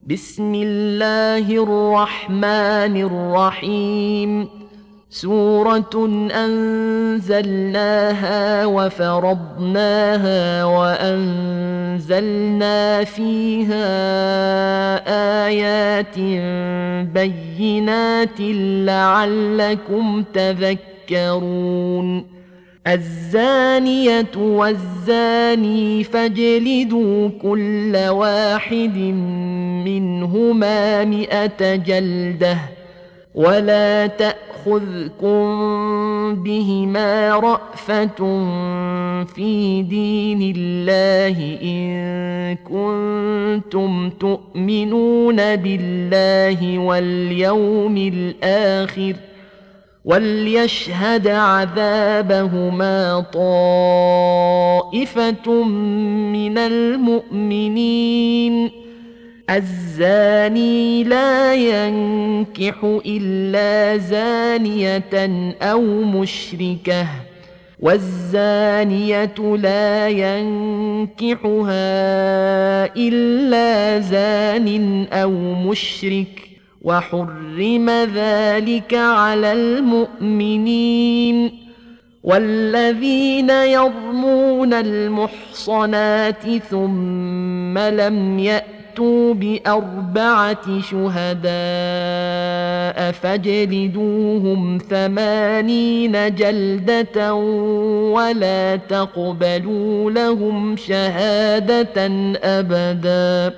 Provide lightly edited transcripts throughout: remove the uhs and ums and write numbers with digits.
بسم الله الرحمن الرحيم. سورة أنزلناها وفرضناها وأنزلنا فيها آيات بينات لعلكم تذكرون. الزانية والزاني فاجلدوا كل واحد منهما 100 جلدة، ولا تأخذكم بهما رأفة في دين الله إن كنتم تؤمنون بالله واليوم الآخر، وليشهد عذابهما طائفة من المؤمنين. الزاني لا ينكح إلا زانية أو مشركة، والزانية لا ينكحها إلا زان أو مشرك، وحرم ذلك على المؤمنين. والذين يرمون المحصنات ثم لم يأتوا ب4 شهداء فاجلدوهم 80 جلدة، ولا تقبلوا لهم شهادة أبدا،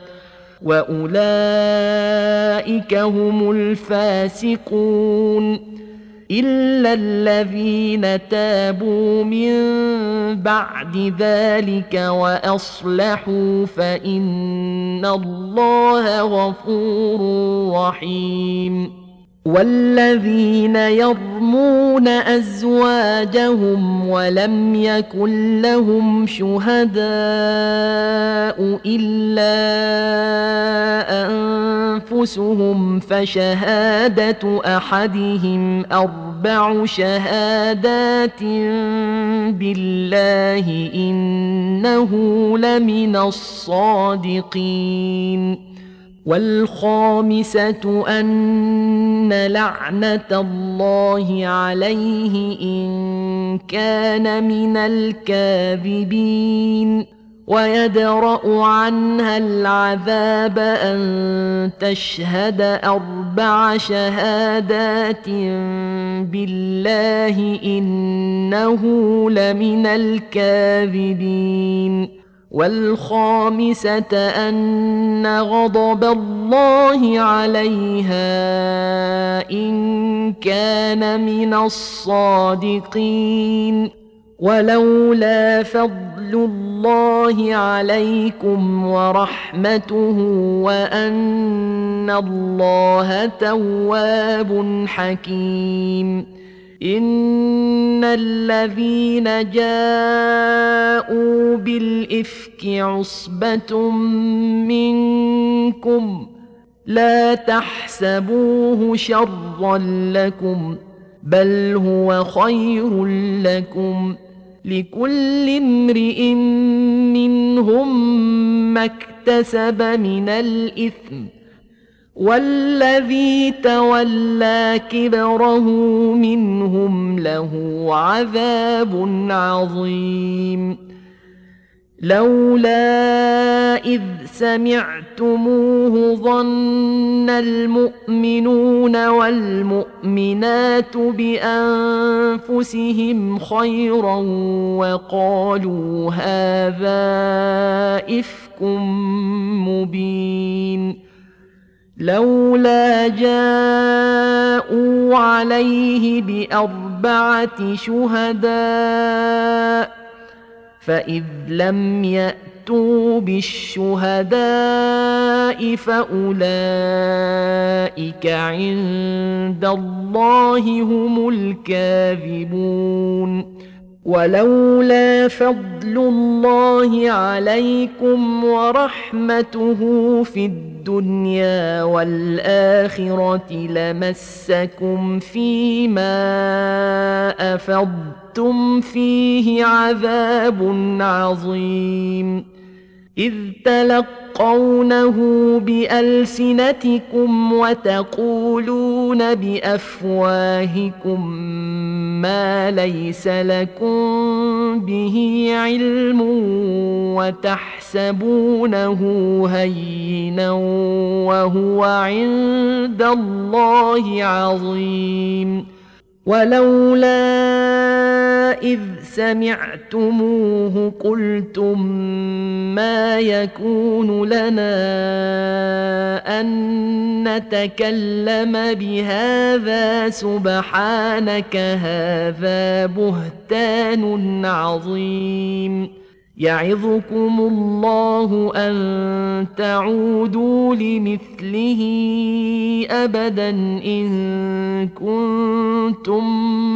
وأولئك هم الفاسقون، إلا الذين تابوا من بعد ذلك وأصلحوا فإن الله غفور رحيم. والذين يرمون أزواجهم ولم يكن لهم شهداء إلا أنفسهم فشهادة أحدهم 4 شهادات بالله إنه لمن الصادقين. والخامسة أن لعنة الله عليه إن كان من الكاذبين، ويدرأ عنها العذاب أن تشهد 4 شهادات بالله إنه لمن الكاذبين. والخامسة أن غضب الله عليها إن كان من الصادقين. ولولا فضل الله عليكم ورحمته وأن الله تواب حكيم. إن الذين جاءوا بالإفك عصبة منكم لا تحسبوه شرا لكم، بل هو خير لكم، لكل امرئ منهم ما اكتسب من الإثم، والذي تولى كبره منهم له عذاب عظيم. لولا إذ سمعتموه ظن المؤمنون والمؤمنات بأنفسهم خيرا وقالوا هذا إفك مبين. لولا جاءوا عليه ب4 شهداء، فإذ لم يأتوا بالشهداء فأولئك عند الله هم الكاذبون. ولولا فضل الله عليكم ورحمته في الدنيا والآخرة لمسكم فيما أفضتم فيه عذاب عظيم. إذ تلقى تلقونه بألسنتكم وتقولون بأفواهكم ما ليس لكم به علم وتحسبونه هينا وهو عند الله عظيم. ولولا إذ سمعتموه قلتم ما يكون لنا أن نتكلم بهذا سبحانك هذا بهتان عظيم. يعظكم الله أن تعودوا لمثله أبدا إن كنتم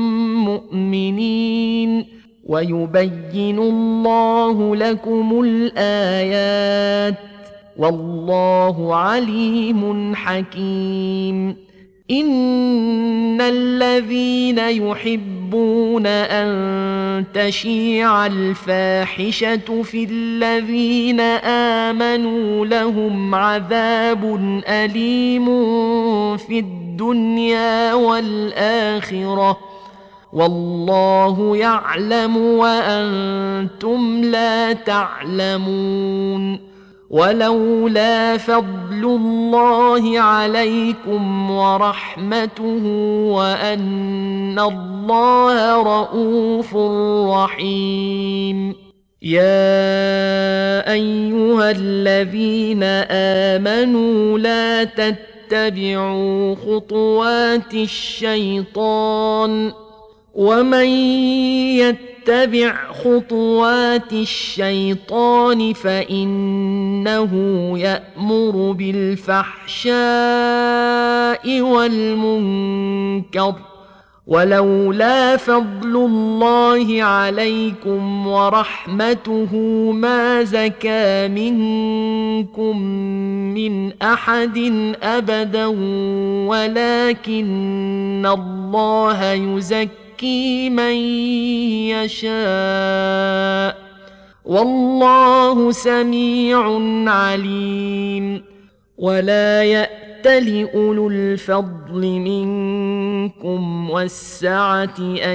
مؤمنين. ويبين الله لكم الآيات والله عليم حكيم. إن الذين يحبون أن تشيع الفاحشة في الذين آمنوا لهم عذاب أليم في الدنيا والآخرة والله يعلم وأنتم لا تعلمون. ولولا فضل الله عليكم ورحمته وأن الله رءوف رحيم. يا أيها الذين آمنوا لا تتبعوا خطوات الشيطان ومن يتبع خطوات الشيطان فإنه يأمر بالفحشاء والمنكر. ولولا فضل الله عليكم ورحمته ما زكى منكم من أحد أبدا ولكن الله يزكي من يشاء والله سميع عليم. ولا يأتل أولو الفضل منكم والسعة أن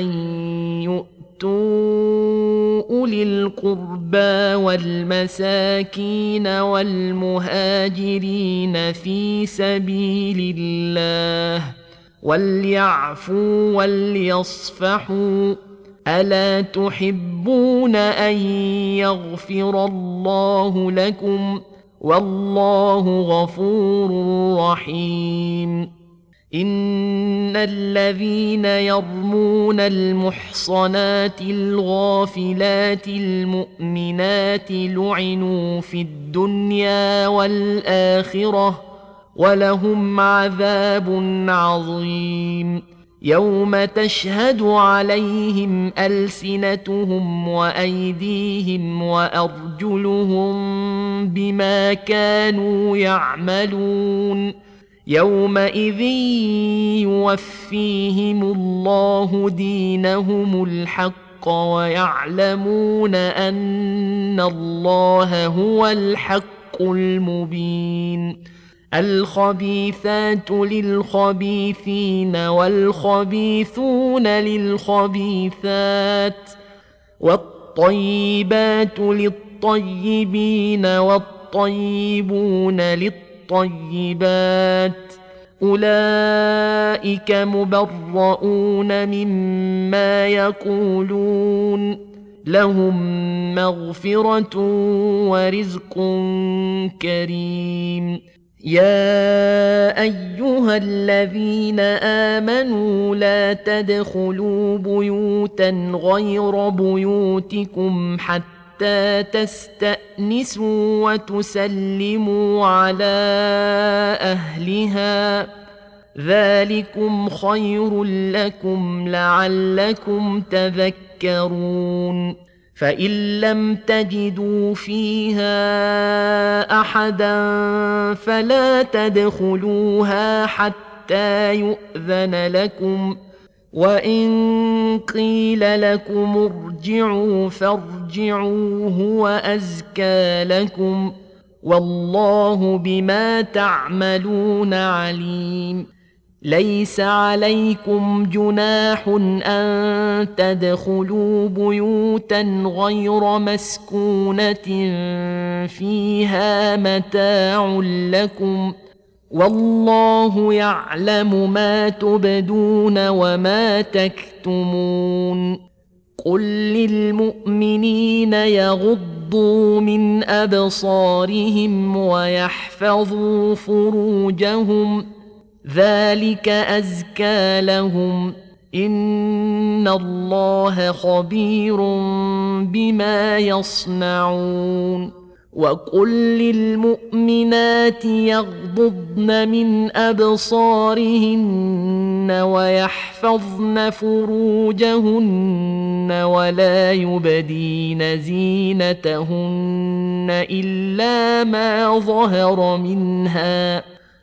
يؤتوا أولي القربى والمساكين والمهاجرين في سبيل الله وليعفوا وليصفحوا ألا تحبون أن يغفر الله لكم والله غفور رحيم. إن الذين يرمون المحصنات الغافلات المؤمنات لعنوا في الدنيا والآخرة ولهم عذاب عظيم. يوم تشهد عليهم ألسنتهم وأيديهم وأرجلهم بما كانوا يعملون يومئذ يوفيهم الله دينهم الحق ويعلمون أن الله هو الحق المبين. الخبيثات للخبيثين والخبيثون للخبيثات والطيبات للطيبين والطيبون للطيبات أولئك مبرؤون مما يقولون لهم مغفرة ورزق كريم. يا أيها الذين آمنوا لا تدخلوا بيوتا غير بيوتكم حتى تستأنسوا وتسلموا على أهلها ذلكم خير لكم لعلكم تذكرون. فإن لم تجدوا فيها أحدا فلا تدخلوها حتى يؤذن لكم وإن قيل لكم ارجعوا فارجعوا هو أزكى لكم والله بما تعملون عليم. ليس عليكم جناح أن تدخلوا بيوتا غير مسكونة فيها متاع لكم، والله يعلم ما تبدون وما تكتمون. قل للمؤمنين يغضوا من أبصارهم ويحفظوا فروجهم، ذلك أزكى لهم، إن الله خبير بما يصنعون. وقل للمؤمنات يغضضن من أبصارهن ويحفظن فروجهن ولا يبدين زينتهن إلا ما ظهر منها،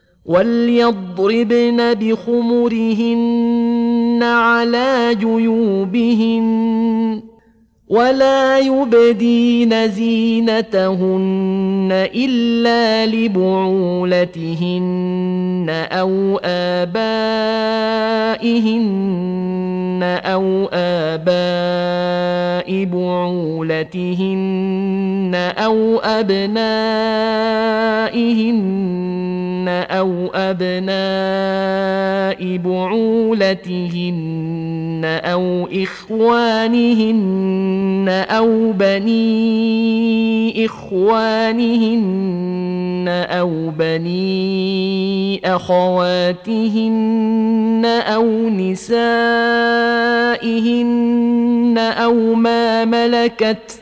وليضربن بخمرهن على جيوبهن ولا يبدين زينتهن إلا لبعولتهن أو آبائهن أو آباء بعولتهن أو أبنائهن أو أبناء بعولتهن أو إخوانهن أو بني إخوانهن أو بني أخواتهن أو نسائهن أو ما ملكت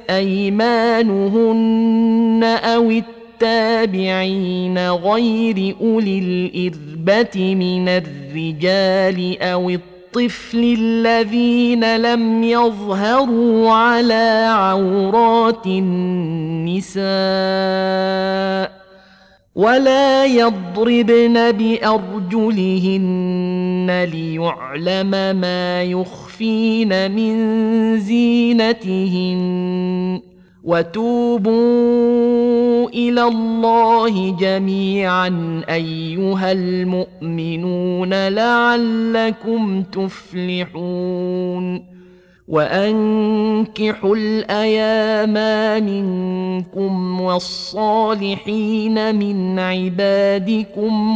أيمانهن أو التابعين غير أولي الإربة من الرجال أو الطفل الذين لم يظهروا على عورات النساء، ولا يضربن بأرجلهن ليعلم ما يخفين من زينتهن. وتوبوا إلى الله جميعا أيها المؤمنون لعلكم تفلحون. وأنكحوا الأيام منكم والصالحين من عبادكم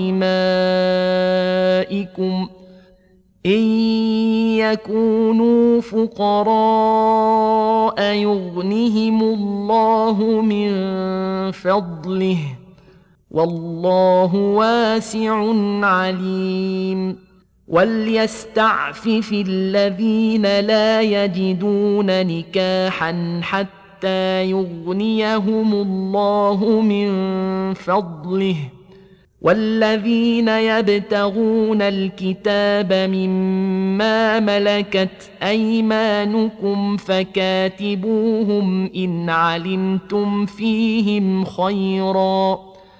وإمائكم إن يكونوا فقراء يغنهم الله من فضله، والله واسع عليم. وليستعفف الذين لا يجدون نكاحا حتى يغنيهم الله من فضله، والذين يبتغون الكتاب مما ملكت أيمانكم فكاتبوهم إن علمتم فيهم خيرا،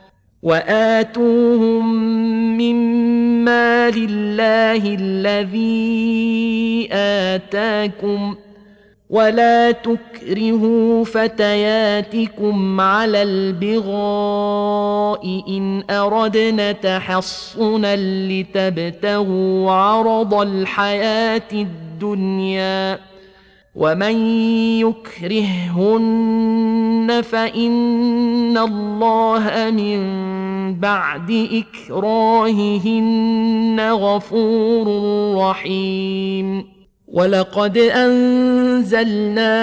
وآتوهم مما لله الذي آتاكم، ولا تكرهوا فتياتكم على البغاء إن أردنا تحصنا لتبتغوا عرض الحياة الدنيا، ومن يكرههن فإن الله من بعد إكراههن غفور رحيم. ولقد أنزلنا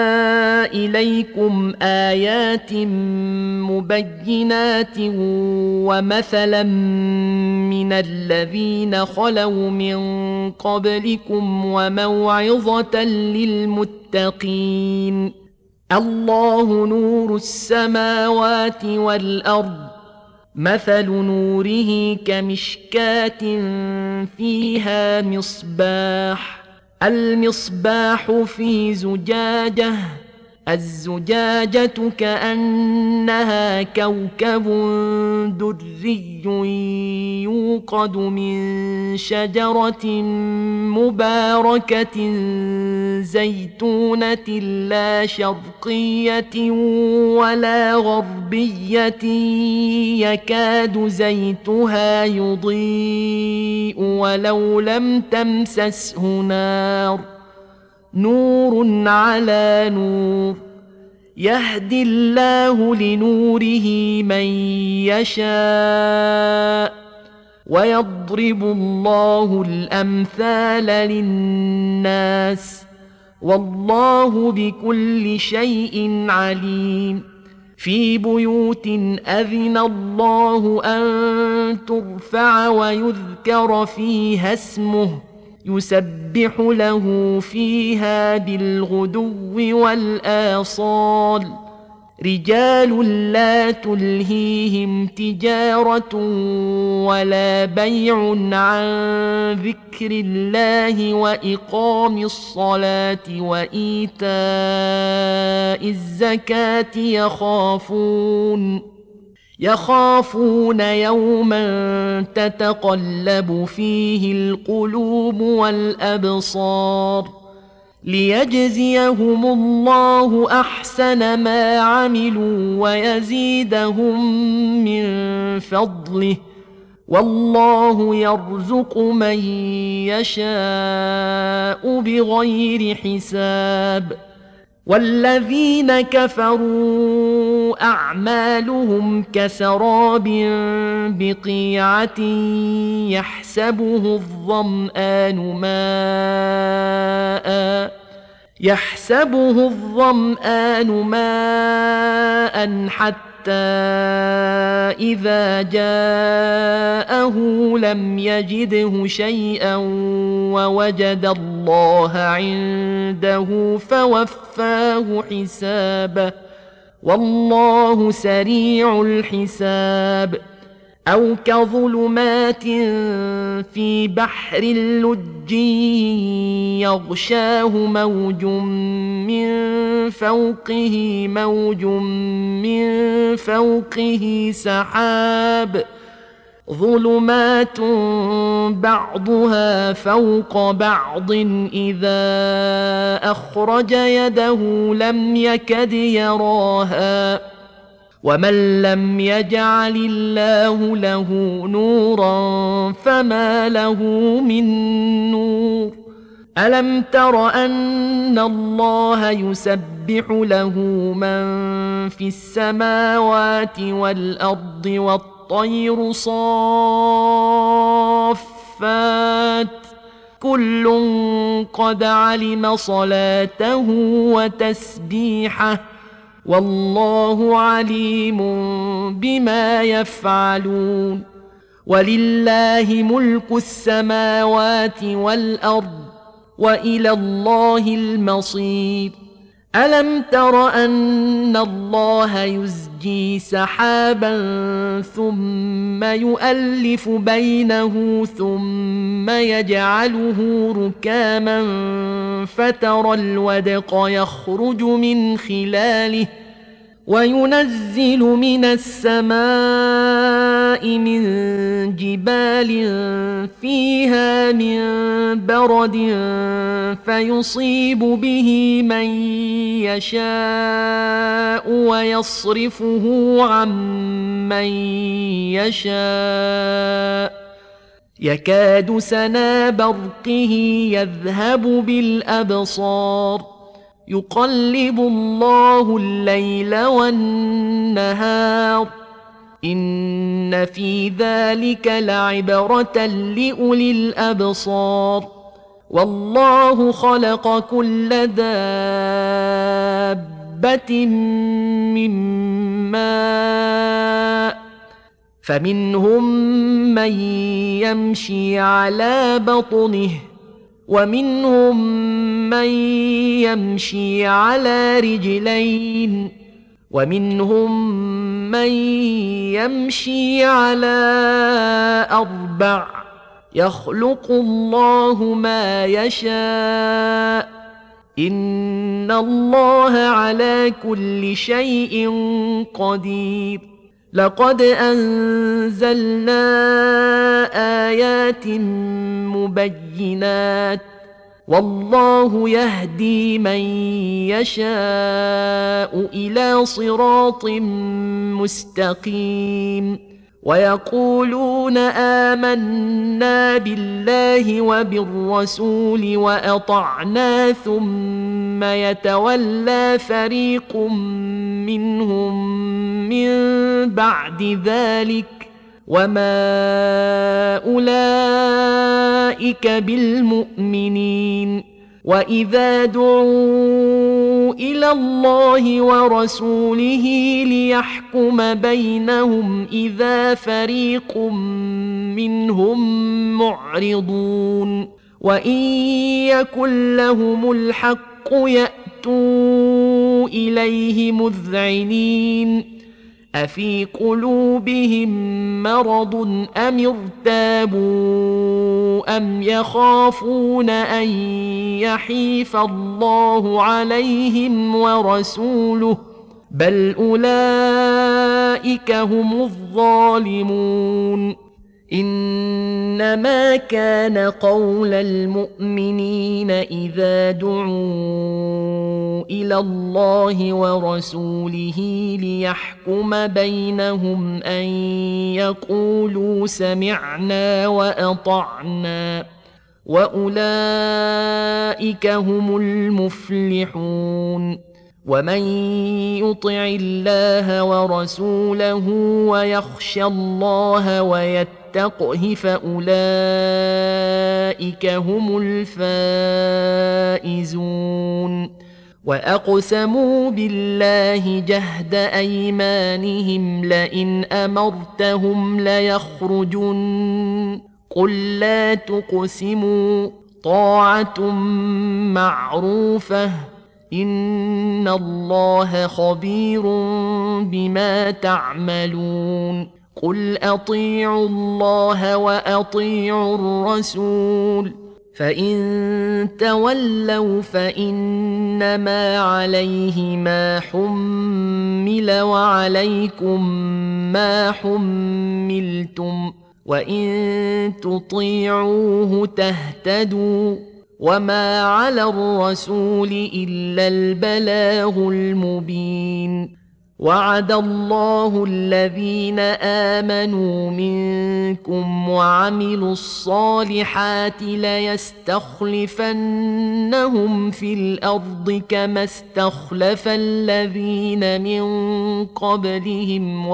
إليكم آيات مبينات ومثلا من الذين خلوا من قبلكم وموعظة للمتقين. الله نور السماوات والأرض، مثل نوره كمشكاة فيها مصباح، المصباح في زجاجة، الزجاجة كأنها كوكب دري يوقد من شجرة مباركة زيتونة لا شرقية ولا غربية يكاد زيتها يضيء ولو لم تمسسه نار نور على نور يهدي الله لنوره من يشاء ويضرب الله الأمثال للناس والله بكل شيء عليم في بيوت أذن الله أن ترفع ويذكر فيها اسمه يسبح له فيها بالغدو والآصال رجال لا تلهيهم تجارة ولا بيع عن ذكر الله وإقام الصلاة وإيتاء الزكاة يخافون يوما تتقلب فيه القلوب والأبصار ليجزيهم الله أحسن ما عملوا ويزيدهم من فضله والله يرزق من يشاء بغير حساب والذين كفروا أعمالهم كسراب بقيعة يحسبه الظمآن ماء حتى إذا جاءه لم يجده شيئا ووجد الله عنده فوفاه حسابه والله سريع الحساب أو كظلمات في بحر لج يغشاه موج من فوقه سحاب ظلمات بعضها فوق بعض إذا أخرج يده لم يكد يراها ومن لم يجعل الله له نورا فما له من نور ألم تر أن الله يسبح له من في السماوات والأرض والطير صافات كل قد علم صلاته وتسبيحه والله عليم بما يفعلون ولله ملك السماوات والأرض وإلى الله المصير ألم تر أن الله يزجي سحابا ثم يؤلف بينه ثم يجعله ركاما فترى الودق يخرج من خلاله وينزل من السماء من جبال فيها من برد فيصيب به من يشاء ويصرفه عن من يشاء يكاد سنا برقه يذهب بالأبصار يقلب الله الليل والنهار إن في ذلك لعبرة لأولي الأبصار والله خلق كل دابة من ماء فمنهم من يمشي على بطنه ومنهم من يمشي على رجلين ومنهم من يمشي على أربع يخلق الله ما يشاء إن الله على كل شيء قدير. لقد أنزلنا آيات مبينات والله يهدي من يشاء إلى صراط مستقيم. ويقولون آمنا بالله وبالرسول وأطعنا ثم يتولى فريق منهم من بعد ذلك وما أولئك بالمؤمنين. وإذا دعوا إلى الله ورسوله ليحكم بينهم إذا فريق منهم معرضون. وإن يكن لهم الحق يأتوا إليه مذعنين. أفي قلوبهم مرض أم ارتابوا أم يخافون أن يحيف الله عليهم ورسوله بل أولئك هم الظالمون. إنما كان قول المؤمنين إذا دعوا إلى الله ورسوله ليحكم بينهم أن يقولوا سمعنا وأطعنا وأولئك هم المفلحون. ومن يطع الله ورسوله ويخشى الله ويتقه فأولئك هم الفائزون. وأقسموا بالله جهد أيمانهم لئن أمرتهم ليخرجن قل لا تقسموا طاعة معروفة إن الله خبير بما تعملون. قل أطيعوا الله وأطيعوا الرسول فإن تولوا فإنما عليه ما حمل وعليكم ما حملتم وإن تطيعوه تهتدوا وما على الرسول إلا البلاغ المبين. وعد الله الذين آمنوا منكم وعملوا الصالحات ليستخلفنهم في الأرض كما استخلف الذين من قبلهم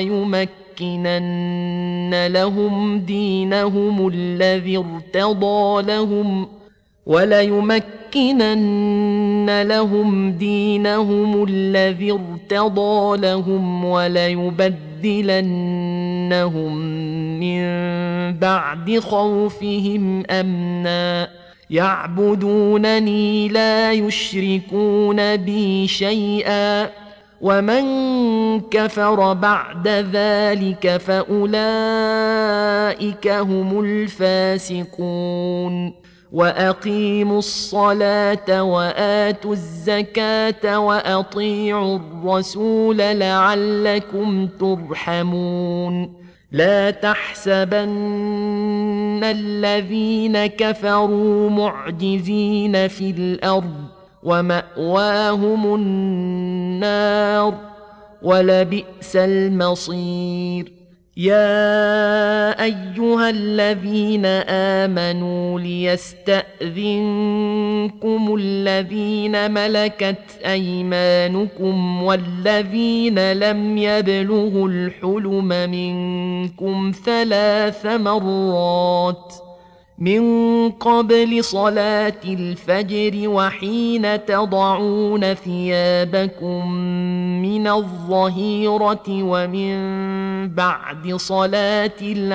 وليمكنن لهم دينهم الذي ارتضى لهم وليبدلنهم من بعد خوفهم أمنا يعبدونني لا يشركون بي شيئا ومن كفر بعد ذلك فأولئك هم الفاسقون. وأقيموا الصلاة وآتوا الزكاة وأطيعوا الرسول لعلكم ترحمون. لا تحسبن الذين كفروا معجزين في الأرض ومأواهم النار ولبئس المصير. يا أيها الذين آمنوا ليستأذنكم الذين ملكت أيمانكم والذين لم يبلغوا الحلم منكم 3 مرات من قبل صلاة الفجر وحين تضعون ثيابكم من الظهيرة ومن بعد صلاة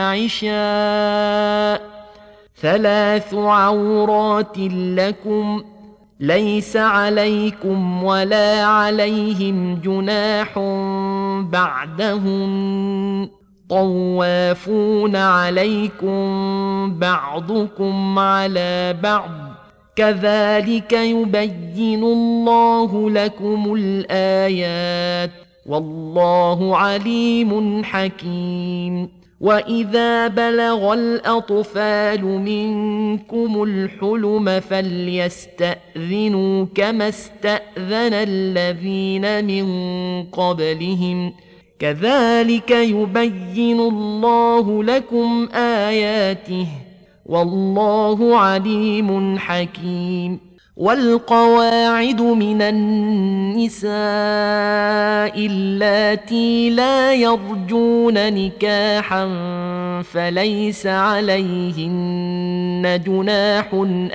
العشاء 3 عورات لكم ليس عليكم ولا عليهم جناح بعدهن طوافون عليكم بعضكم على بعض كذلك يبين الله لكم الآيات والله عليم حكيم. وإذا بلغ الأطفال منكم الحلم فليستأذنوا كما استأذن الذين من قبلهم كذلك يبين الله لكم آياته والله عليم حكيم. والقواعد من النساء اللاتي لا يرجون نكاحا فليس عليهن جناح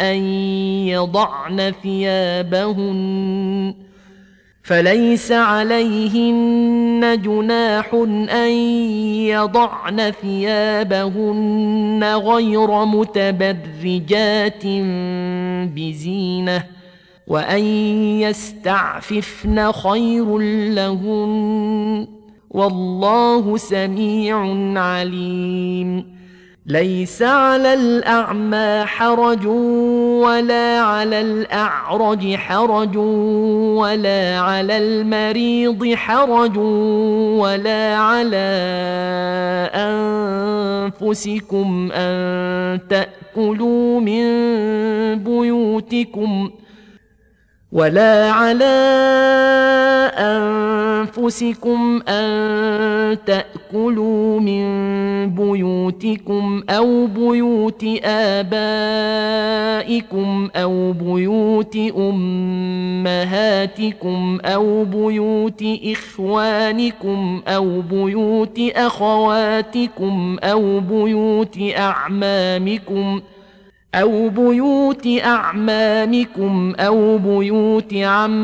أن يضعن ثيابهن غير متبرجات بزينة وأن يستعففن خير لهن والله سميع عليم. ليس على الأعمى حرج ولا على الأعرج حرج ولا على المريض حرج ولا على أنفسكم أن تأكلوا من بيوتكم أو بيوت آبائكم أو بيوت أمهاتكم أو بيوت إخوانكم أو بيوت أخواتكم أو بيوت أعمامكم أو بيوت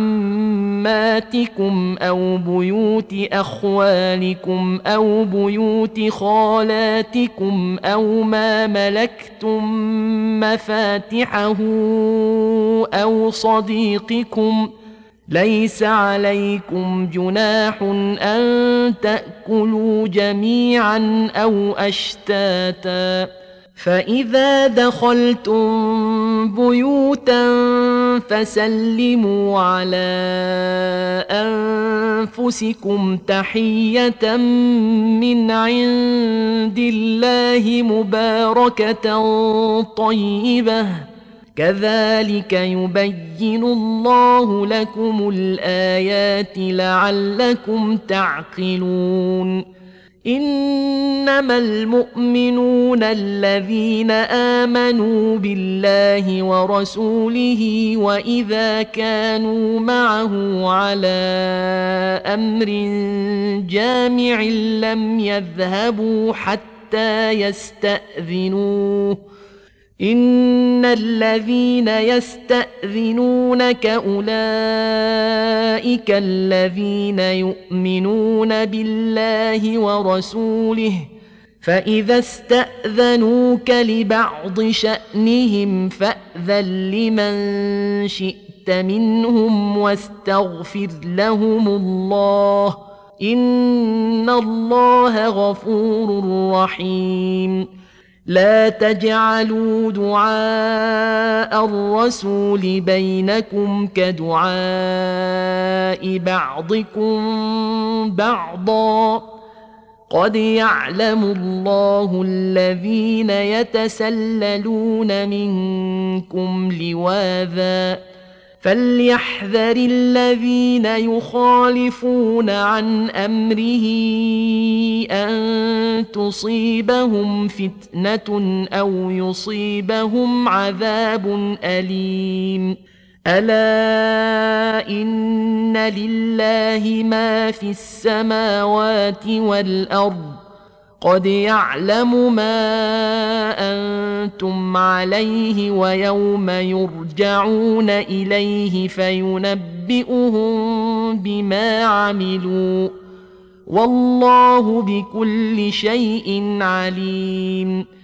عماتكم أو بيوت أخوالكم أو بيوت خالاتكم أو ما ملكتم مفاتحه أو صديقكم ليس عليكم جناح أن تأكلوا جميعا أو أشتاتا. فإذا دخلتم بيوتا فسلموا على أنفسكم تحية من عند الله مباركة طيبة كذلك يبين الله لكم الآيات لعلكم تعقلون. إنما المؤمنون الذين آمنوا بالله ورسوله وإذا كانوا معه على أمر جامع لم يذهبوا حتى يستأذنوه. إن الذين يستأذنونك أولئك الذين يؤمنون بالله ورسوله فإذا استأذنوك لبعض شأنهم فأذن لمن شئت منهم واستغفر لهم الله إن الله غفور رحيم. لا تجعلوا دعاء الرسول بينكم كدعاء بعضكم بعضا قد يعلم الله الذين يتسللون منكم لواذا فليحذر الذين يخالفون عن أمره أن تصيبهم فتنة أو يصيبهم عذاب أليم. ألا إن لله ما في السماوات والأرض قد يعلم ما أنتم عليه ويوم يرجعون إليه فينبئهم بما عملوا والله بكل شيء عليم.